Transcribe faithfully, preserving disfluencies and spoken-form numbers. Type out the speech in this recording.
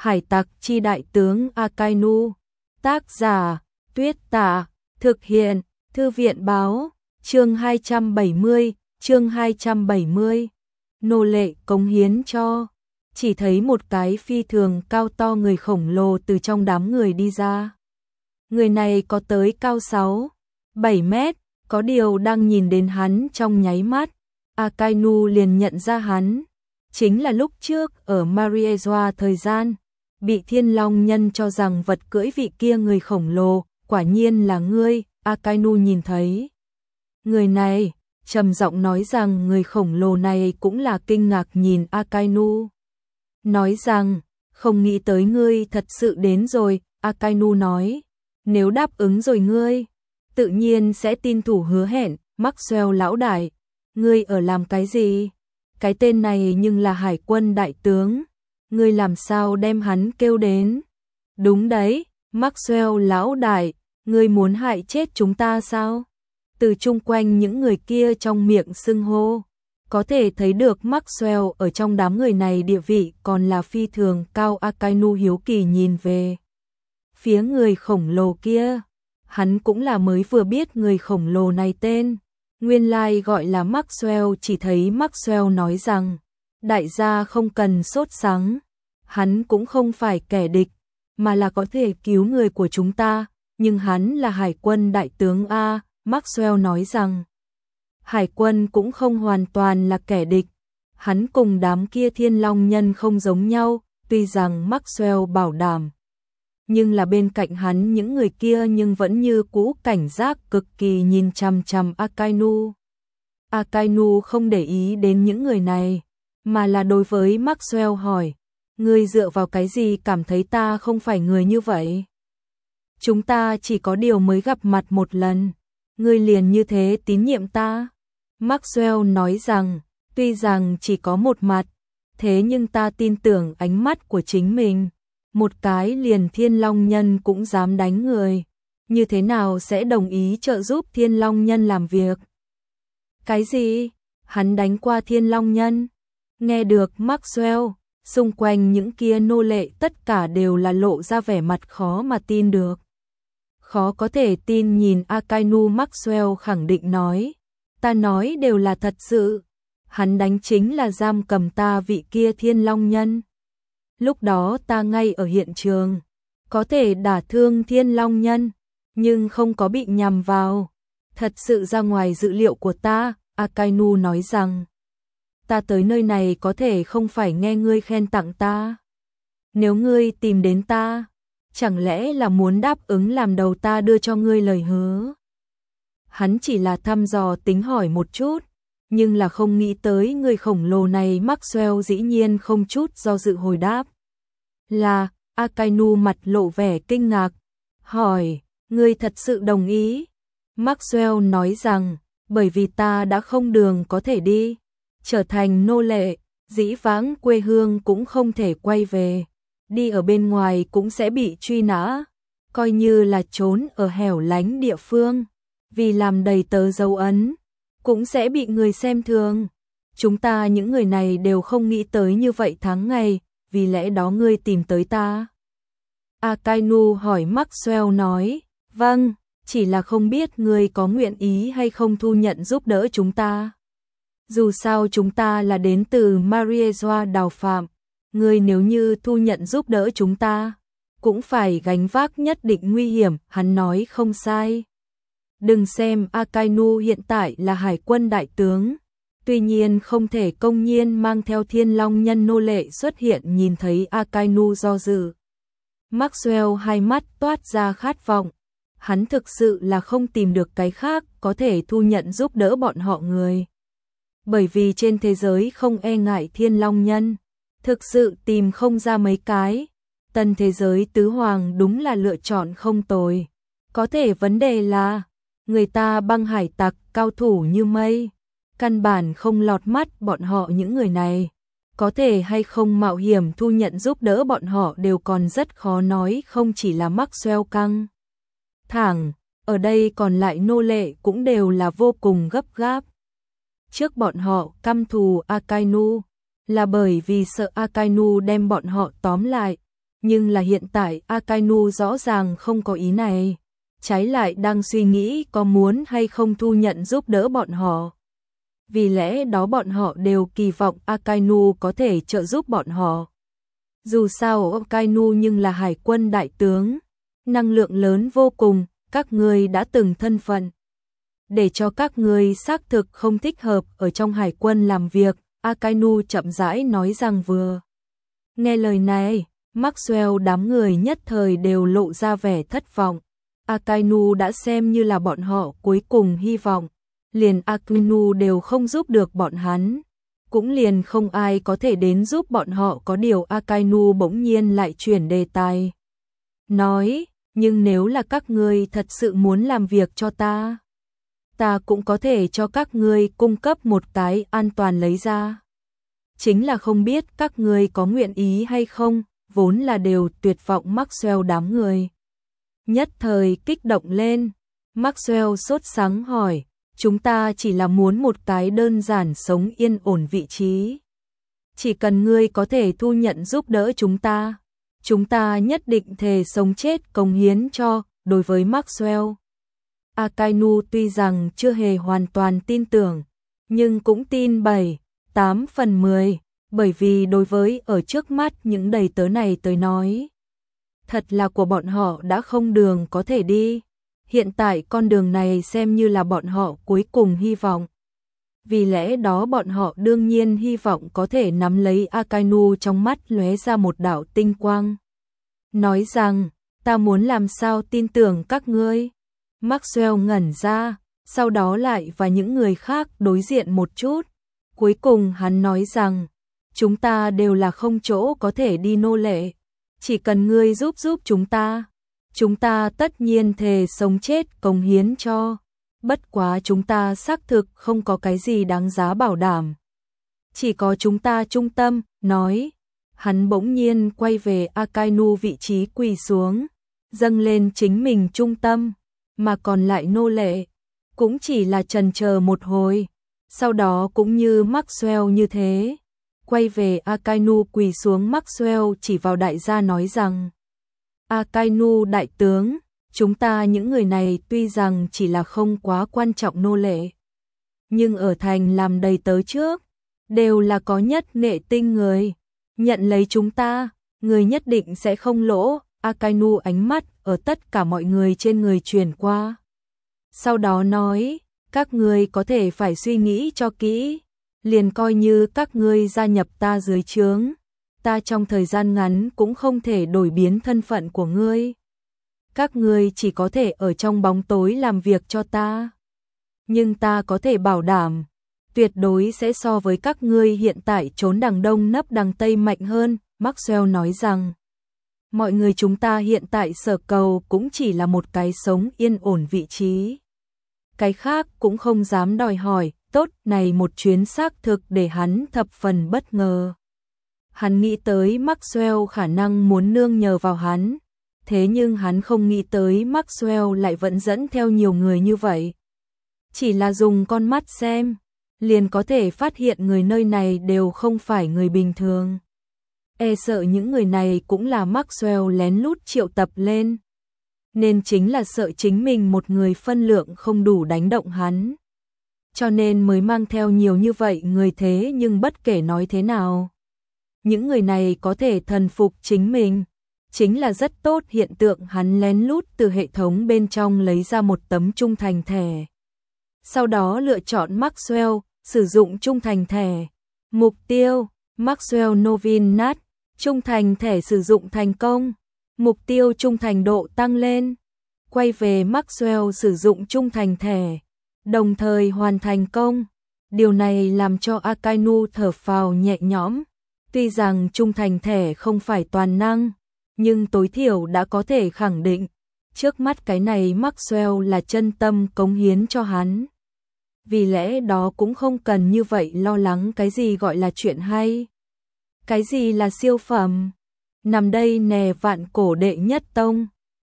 Hải tặc chi đại tướng Akainu. Tác giả Tuyết Tả. Thực hiện Thư viện báo. Chương hai trăm bảy mươi. Chương hai trăm bảy mươi. Nô lệ cống hiến cho. Chỉ thấy một cái phi thường cao to người khổng lồ từ trong đám người đi ra. Người này có tới cao sáu, bảy mét, có điều đang nhìn đến hắn trong nháy mắt, Akainu liền nhận ra hắn. Chính là lúc trước ở Mariezwa thời gian, bị Thiên Long Nhân cho rằng vật cưỡi vị kia người khổng lồ, quả nhiên là ngươi. Akainu nhìn thấy người này, trầm giọng nói rằng người khổng lồ này cũng là kinh ngạc nhìn Akainu. Nói rằng, không nghĩ tới ngươi thật sự đến rồi. Akainu nói, nếu đáp ứng rồi ngươi, tự nhiên sẽ tin thủ hứa hẹn. Maxwell lão đại, ngươi ở làm cái gì? Cái tên này nhưng là hải quân đại tướng, ngươi làm sao đem hắn kêu đến? Đúng đấy, Maxwell lão đại, ngươi muốn hại chết chúng ta sao? Từ chung quanh những người kia trong miệng xưng hô, có thể thấy được Maxwell ở trong đám người này địa vị còn là phi thường cao. Akainu hiếu kỳ nhìn về phía người khổng lồ kia, hắn cũng là mới vừa biết người khổng lồ này tên, nguyên lai gọi là Maxwell. Chỉ thấy Maxwell nói rằng, đại gia không cần sốt sắng, hắn cũng không phải kẻ địch, mà là có thể cứu người của chúng ta, nhưng hắn là hải quân đại tướng A. Maxwell nói rằng, hải quân cũng không hoàn toàn là kẻ địch, hắn cùng đám kia Thiên Long Nhân không giống nhau. Tuy rằng Maxwell bảo đảm, nhưng là bên cạnh hắn những người kia nhưng vẫn như cũ cảnh giác cực kỳ nhìn chằm chằm Akainu. Akainu không để ý đến những người này, mà là đối với Maxwell hỏi, ngươi dựa vào cái gì cảm thấy ta không phải người như vậy? Chúng ta chỉ có điều mới gặp mặt một lần, ngươi liền như thế tín nhiệm ta? Maxwell nói rằng, tuy rằng chỉ có một mặt, thế nhưng ta tin tưởng ánh mắt của chính mình. Một cái liền Thiên Long Nhân cũng dám đánh người, như thế nào sẽ đồng ý trợ giúp Thiên Long Nhân làm việc? Cái gì? Hắn đánh qua Thiên Long Nhân? Nghe được Maxwell, xung quanh những kia nô lệ tất cả đều là lộ ra vẻ mặt khó mà tin được. Khó có thể tin nhìn Akainu. Maxwell khẳng định nói, ta nói đều là thật sự, hắn đánh chính là giam cầm ta vị kia Thiên Long Nhân. Lúc đó ta ngay ở hiện trường, có thể đả thương Thiên Long Nhân, nhưng không có bị nhằm vào. Thật sự ra ngoài dự liệu của ta. Akainu nói rằng, ta tới nơi này có thể không phải nghe ngươi khen tặng ta. Nếu ngươi tìm đến ta, chẳng lẽ là muốn đáp ứng làm đầu ta đưa cho ngươi lời hứa? Hắn chỉ là thăm dò tính hỏi một chút, nhưng là không nghĩ tới người khổng lồ này. Maxwell dĩ nhiên không chút do dự hồi đáp là. Akainu mặt lộ vẻ kinh ngạc, hỏi, ngươi thật sự đồng ý? Maxwell nói rằng, bởi vì ta đã không đường có thể đi, trở thành nô lệ, dĩ vãng quê hương cũng không thể quay về, đi ở bên ngoài cũng sẽ bị truy nã, coi như là trốn ở hẻo lánh địa phương, vì làm đầy tớ dấu ấn, cũng sẽ bị người xem thường. Chúng ta những người này đều không nghĩ tới như vậy tháng ngày, vì lẽ đó ngươi tìm tới ta. Akainu hỏi. Maxwell nói, vâng, chỉ là không biết ngươi có nguyện ý hay không thu nhận giúp đỡ chúng ta. Dù sao chúng ta là đến từ Mariezwa đào phạm, ngươi nếu như thu nhận giúp đỡ chúng ta, cũng phải gánh vác nhất định nguy hiểm. Hắn nói không sai. Đừng xem Akainu hiện tại là hải quân đại tướng, tuy nhiên không thể công nhiên mang theo Thiên Long Nhân nô lệ xuất hiện. Nhìn thấy Akainu do dự, Maxwell hai mắt toát ra khát vọng. Hắn thực sự là không tìm được cái khác có thể thu nhận giúp đỡ bọn họ người. Bởi vì trên thế giới không e ngại Thiên Long Nhân, thực sự tìm không ra mấy cái. Tân thế giới tứ hoàng đúng là lựa chọn không tồi. Có thể vấn đề là, người ta băng hải tặc cao thủ như mây, căn bản không lọt mắt bọn họ những người này. Có thể hay không mạo hiểm thu nhận giúp đỡ bọn họ đều còn rất khó nói. Không chỉ là Maxwell căng thẳng, ở đây còn lại nô lệ cũng đều là vô cùng gấp gáp. Trước bọn họ căm thù Akainu, là bởi vì sợ Akainu đem bọn họ tóm lại, Nhưng là hiện tại Akainu rõ ràng không có ý này, trái lại đang suy nghĩ có muốn hay không thu nhận giúp đỡ bọn họ. Vì lẽ đó bọn họ đều kỳ vọng Akainu có thể trợ giúp bọn họ. Dù sao Akainu nhưng là hải quân đại tướng, năng lượng lớn vô cùng, các ngươi đã từng thân phận. Để cho các ngươi xác thực không thích hợp ở trong hải quân làm việc, Akainu chậm rãi nói rằng vừa. Nghe lời này, Maxwell đám người nhất thời đều lộ ra vẻ thất vọng. Akainu đã xem như là bọn họ cuối cùng hy vọng, liền Akainu đều không giúp được bọn hắn, cũng liền không ai có thể đến giúp bọn họ. Có điều Akainu bỗng nhiên lại chuyển đề tài. Nói, nhưng nếu là các ngươi thật sự muốn làm việc cho ta, ta cũng có thể cho các ngươi cung cấp một cái an toàn lấy ra. Chính là không biết các ngươi có nguyện ý hay không, vốn là đều tuyệt vọng Maxwell đám người. Nhất thời kích động lên, Maxwell sốt sắng hỏi, chúng ta chỉ là muốn một cái đơn giản sống yên ổn vị trí. Chỉ cần ngươi có thể thu nhận giúp đỡ chúng ta, chúng ta nhất định thề sống chết cống hiến cho. Đối với Maxwell, Akainu tuy rằng chưa hề hoàn toàn tin tưởng, nhưng cũng tin bảy, tám phần mười, bởi vì đối với ở trước mắt những đầy tớ này tới nói, thật là của bọn họ đã không đường có thể đi. Hiện tại con đường này xem như là bọn họ cuối cùng hy vọng. Vì lẽ đó bọn họ đương nhiên hy vọng có thể nắm lấy. Akainu trong mắt lóe ra một đạo tinh quang. Nói rằng, ta muốn làm sao tin tưởng các ngươi. Maxwell ngẩn ra, sau đó lại và những người khác đối diện một chút. Cuối cùng hắn nói rằng, chúng ta đều là không chỗ có thể đi nô lệ. Chỉ cần ngươi giúp giúp chúng ta, chúng ta tất nhiên thề sống chết cống hiến cho. Bất quá chúng ta xác thực không có cái gì đáng giá bảo đảm. Chỉ có chúng ta trung tâm, nói. Hắn bỗng nhiên quay về Akainu vị trí quỳ xuống, dâng lên chính mình trung tâm, mà còn lại nô lệ. Cũng chỉ là chần chờ một hồi, sau đó cũng như Maxwell như thế. Quay về Akainu quỳ xuống, Maxwell chỉ vào đại gia nói rằng, Akainu đại tướng, chúng ta những người này tuy rằng chỉ là không quá quan trọng nô lệ, nhưng ở thành làm đầy tớ trước, đều là có nhất nghệ tinh người. Nhận lấy chúng ta, người nhất định sẽ không lỗ. Akainu ánh mắt ở tất cả mọi người trên người truyền qua. Sau đó nói, các ngươi có thể phải suy nghĩ cho kỹ, liền coi như các ngươi gia nhập ta dưới trướng, ta trong thời gian ngắn cũng không thể đổi biến thân phận của ngươi. Các ngươi chỉ có thể ở trong bóng tối làm việc cho ta. Nhưng ta có thể bảo đảm, tuyệt đối sẽ so với các ngươi hiện tại trốn đằng đông nấp đằng tây mạnh hơn. Maxwell nói rằng, mọi người chúng ta hiện tại sở cầu cũng chỉ là một cái sống yên ổn vị trí. Cái khác cũng không dám đòi hỏi. Tốt, này một chuyến xác thực để hắn thập phần bất ngờ. Hắn nghĩ tới Maxwell khả năng muốn nương nhờ vào hắn, thế nhưng hắn không nghĩ tới Maxwell lại vẫn dẫn theo nhiều người như vậy. Chỉ là dùng con mắt xem, liền có thể phát hiện người nơi này đều không phải người bình thường. E sợ những người này cũng là Maxwell lén lút triệu tập lên, nên chính là sợ chính mình một người phân lượng không đủ đánh động hắn, cho nên mới mang theo nhiều như vậy người. Thế nhưng bất kể nói thế nào, những người này có thể thần phục chính mình, chính là rất tốt hiện tượng. Hắn lén lút từ hệ thống bên trong lấy ra một tấm trung thành thẻ, sau đó lựa chọn Maxwell, sử dụng trung thành thẻ. Mục tiêu, Maxwell Novin Nat, trung thành thẻ sử dụng thành công, mục tiêu trung thành độ tăng lên. Quay về Maxwell sử dụng trung thành thẻ, đồng thời hoàn thành công. Điều này làm cho Akainu thở phào nhẹ nhõm. Tuy rằng trung thành thẻ không phải toàn năng, nhưng tối thiểu đã có thể khẳng định, trước mắt cái này Maxwell là chân tâm cống hiến cho hắn. Vì lẽ đó cũng không cần như vậy lo lắng cái gì gọi là chuyện hay, cái gì là siêu phẩm. Nằm đây nè, vạn cổ đệ nhất tông.